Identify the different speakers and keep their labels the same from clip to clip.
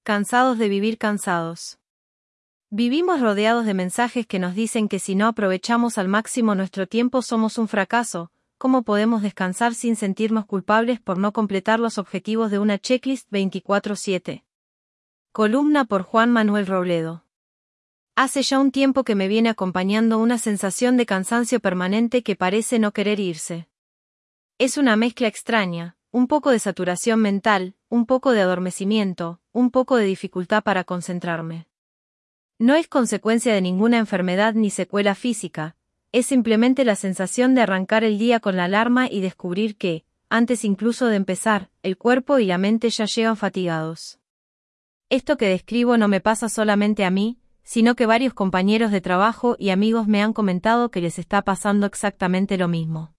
Speaker 1: Cansados de vivir cansados. Vivimos rodeados de mensajes que nos dicen que si no aprovechamos al máximo nuestro tiempo somos un fracaso. ¿Cómo podemos descansar sin sentirnos culpables por no completar los objetivos de una checklist 24/7? Columna por Juan Manuel Robledo. Hace ya un tiempo que me viene acompañando una sensación de cansancio permanente que parece no querer irse. Es una mezcla extraña, un poco de saturación mental, un poco de adormecimiento, un poco de dificultad para concentrarme. No es consecuencia de ninguna enfermedad ni secuela física, es simplemente la sensación de arrancar el día con la alarma y descubrir que, antes incluso de empezar, el cuerpo y la mente ya llegan fatigados. Esto que describo no me pasa solamente a mí, sino que varios compañeros de trabajo y amigos me han comentado que les está pasando exactamente lo mismo.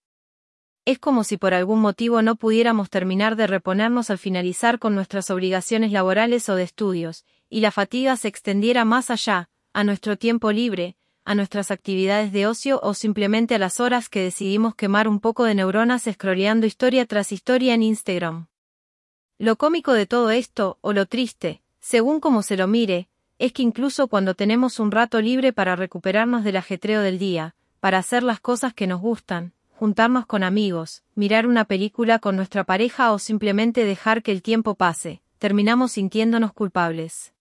Speaker 1: Es como si por algún motivo no pudiéramos terminar de reponernos al finalizar con nuestras obligaciones laborales o de estudios, y la fatiga se extendiera más allá, a nuestro tiempo libre, a nuestras actividades de ocio o simplemente a las horas que decidimos quemar un poco de neuronas scrolleando historia tras historia en Instagram. Lo cómico de todo esto, o lo triste, según como se lo mire, es que incluso cuando tenemos un rato libre para recuperarnos del ajetreo del día, para hacer las cosas que nos gustan, juntarnos con amigos, mirar una película con nuestra pareja o simplemente dejar que el tiempo pase, terminamos sintiéndonos culpables.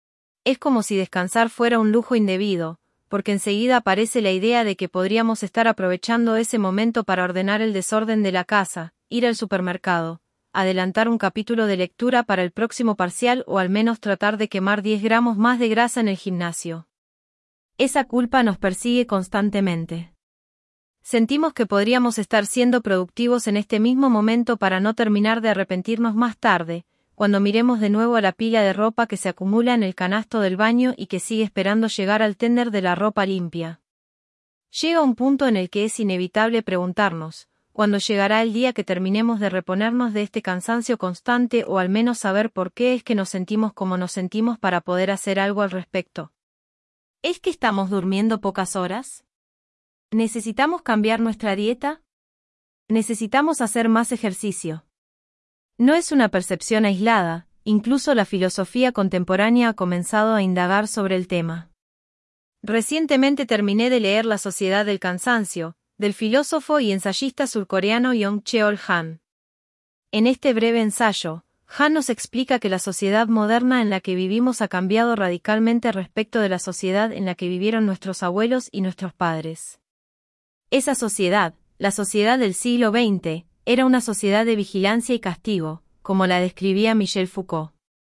Speaker 1: Es como si descansar fuera un lujo indebido, porque enseguida aparece la idea de que podríamos estar aprovechando ese momento para ordenar el desorden de la casa, ir al supermercado, adelantar un capítulo de lectura para el próximo parcial o al menos tratar de quemar 10 gramos más de grasa en el gimnasio. Esa culpa nos persigue constantemente. Sentimos que podríamos estar siendo productivos en este mismo momento para no terminar de arrepentirnos más tarde, cuando miremos de nuevo a la pila de ropa que se acumula en el canasto del baño y que sigue esperando llegar al tender de la ropa limpia. Llega un punto en el que es inevitable preguntarnos, ¿cuándo llegará el día que terminemos de reponernos de este cansancio constante o al menos saber por qué es que nos sentimos como nos sentimos para poder hacer algo al respecto? ¿Es que estamos durmiendo pocas horas? ¿Necesitamos cambiar nuestra dieta? ¿Necesitamos hacer más ejercicio? No es una percepción aislada, incluso la filosofía contemporánea ha comenzado a indagar sobre el tema. Recientemente terminé de leer La sociedad del cansancio, del filósofo y ensayista surcoreano Yong-Cheol Han. En este breve ensayo, Han nos explica que la sociedad moderna en la que vivimos ha cambiado radicalmente respecto de la sociedad en la que vivieron nuestros abuelos y nuestros padres. Esa sociedad, la sociedad del siglo XX, era una sociedad de vigilancia y castigo, como la describía Michel Foucault.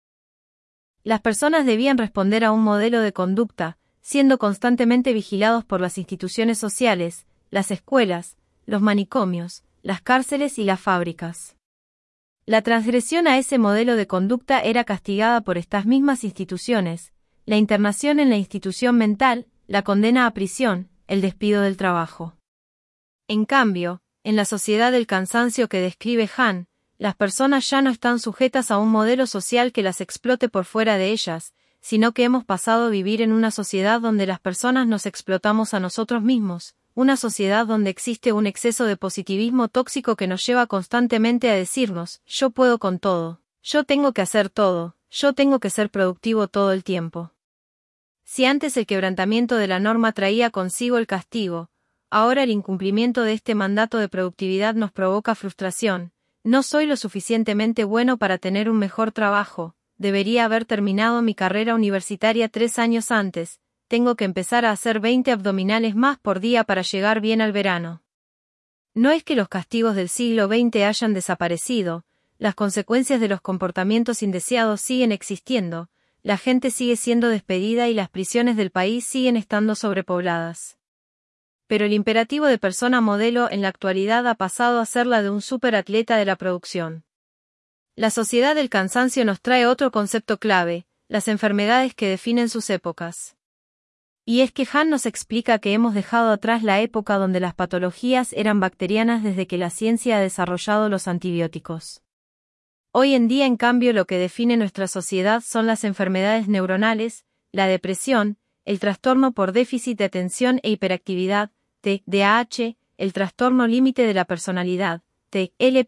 Speaker 1: Las personas debían responder a un modelo de conducta, siendo constantemente vigilados por las instituciones sociales, las escuelas, los manicomios, las cárceles y las fábricas. La transgresión a ese modelo de conducta era castigada por estas mismas instituciones, la internación en la institución mental, la condena a prisión, el despido del trabajo. En cambio, en la sociedad del cansancio que describe Han, las personas ya no están sujetas a un modelo social que las explote por fuera de ellas, sino que hemos pasado a vivir en una sociedad donde las personas nos explotamos a nosotros mismos, una sociedad donde existe un exceso de positivismo tóxico que nos lleva constantemente a decirnos, yo puedo con todo, yo tengo que hacer todo, yo tengo que ser productivo todo el tiempo. Si antes el quebrantamiento de la norma traía consigo el castigo, ahora el incumplimiento de este mandato de productividad nos provoca frustración. No soy lo suficientemente bueno para tener un mejor trabajo, debería haber terminado mi carrera universitaria 3 años antes, tengo que empezar a hacer 20 abdominales más por día para llegar bien al verano. No es que los castigos del siglo XX hayan desaparecido, las consecuencias de los comportamientos indeseados siguen existiendo, la gente sigue siendo despedida y las prisiones del país siguen estando sobrepobladas. Pero el imperativo de persona modelo en la actualidad ha pasado a ser la de un superatleta de la producción. La sociedad del cansancio nos trae otro concepto clave, las enfermedades que definen sus épocas. Y es que Han nos explica que hemos dejado atrás la época donde las patologías eran bacterianas desde que la ciencia ha desarrollado los antibióticos. Hoy en día, en cambio, lo que define nuestra sociedad son las enfermedades neuronales, la depresión, el trastorno por déficit de atención e hiperactividad, TDAH, el trastorno límite de la personalidad, TLP,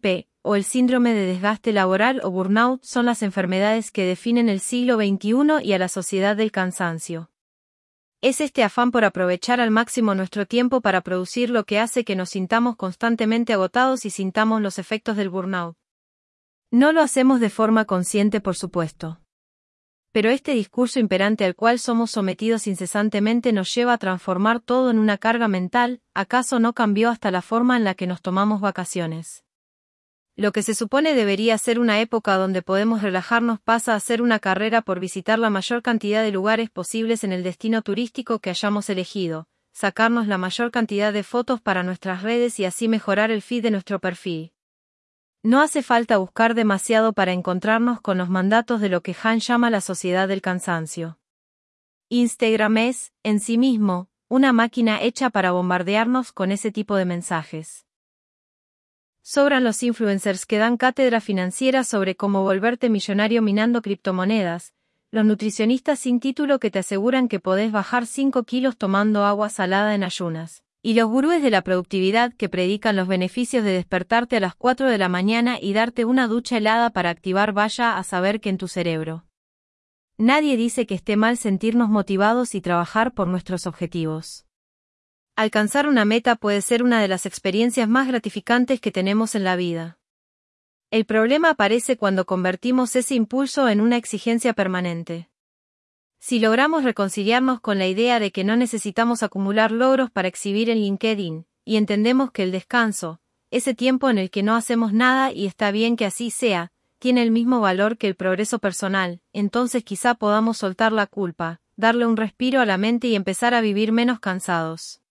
Speaker 1: o el síndrome de desgaste laboral o burnout son las enfermedades que definen el siglo XXI y a la sociedad del cansancio. Es este afán por aprovechar al máximo nuestro tiempo para producir lo que hace que nos sintamos constantemente agotados y sintamos los efectos del burnout. No lo hacemos de forma consciente, por supuesto. Pero este discurso imperante al cual somos sometidos incesantemente nos lleva a transformar todo en una carga mental. ¿Acaso no cambió hasta la forma en la que nos tomamos vacaciones? Lo que se supone debería ser una época donde podemos relajarnos pasa a ser una carrera por visitar la mayor cantidad de lugares posibles en el destino turístico que hayamos elegido, sacarnos la mayor cantidad de fotos para nuestras redes y así mejorar el feed de nuestro perfil. No hace falta buscar demasiado para encontrarnos con los mandatos de lo que Han llama la sociedad del cansancio. Instagram es, en sí mismo, una máquina hecha para bombardearnos con ese tipo de mensajes. Sobran los influencers que dan cátedra financiera sobre cómo volverte millonario minando criptomonedas, los nutricionistas sin título que te aseguran que podés bajar 5 kilos tomando agua salada en ayunas, y los gurúes de la productividad que predican los beneficios de despertarte a las 4 de la mañana y darte una ducha helada para activar vaya a saber qué en tu cerebro. Nadie dice que esté mal sentirnos motivados y trabajar por nuestros objetivos. Alcanzar una meta puede ser una de las experiencias más gratificantes que tenemos en la vida. El problema aparece cuando convertimos ese impulso en una exigencia permanente. Si logramos reconciliarnos con la idea de que no necesitamos acumular logros para exhibir en LinkedIn, y entendemos que el descanso, ese tiempo en el que no hacemos nada y está bien que así sea, tiene el mismo valor que el progreso personal, entonces quizá podamos soltar la culpa, darle un respiro a la mente y empezar a vivir menos cansados.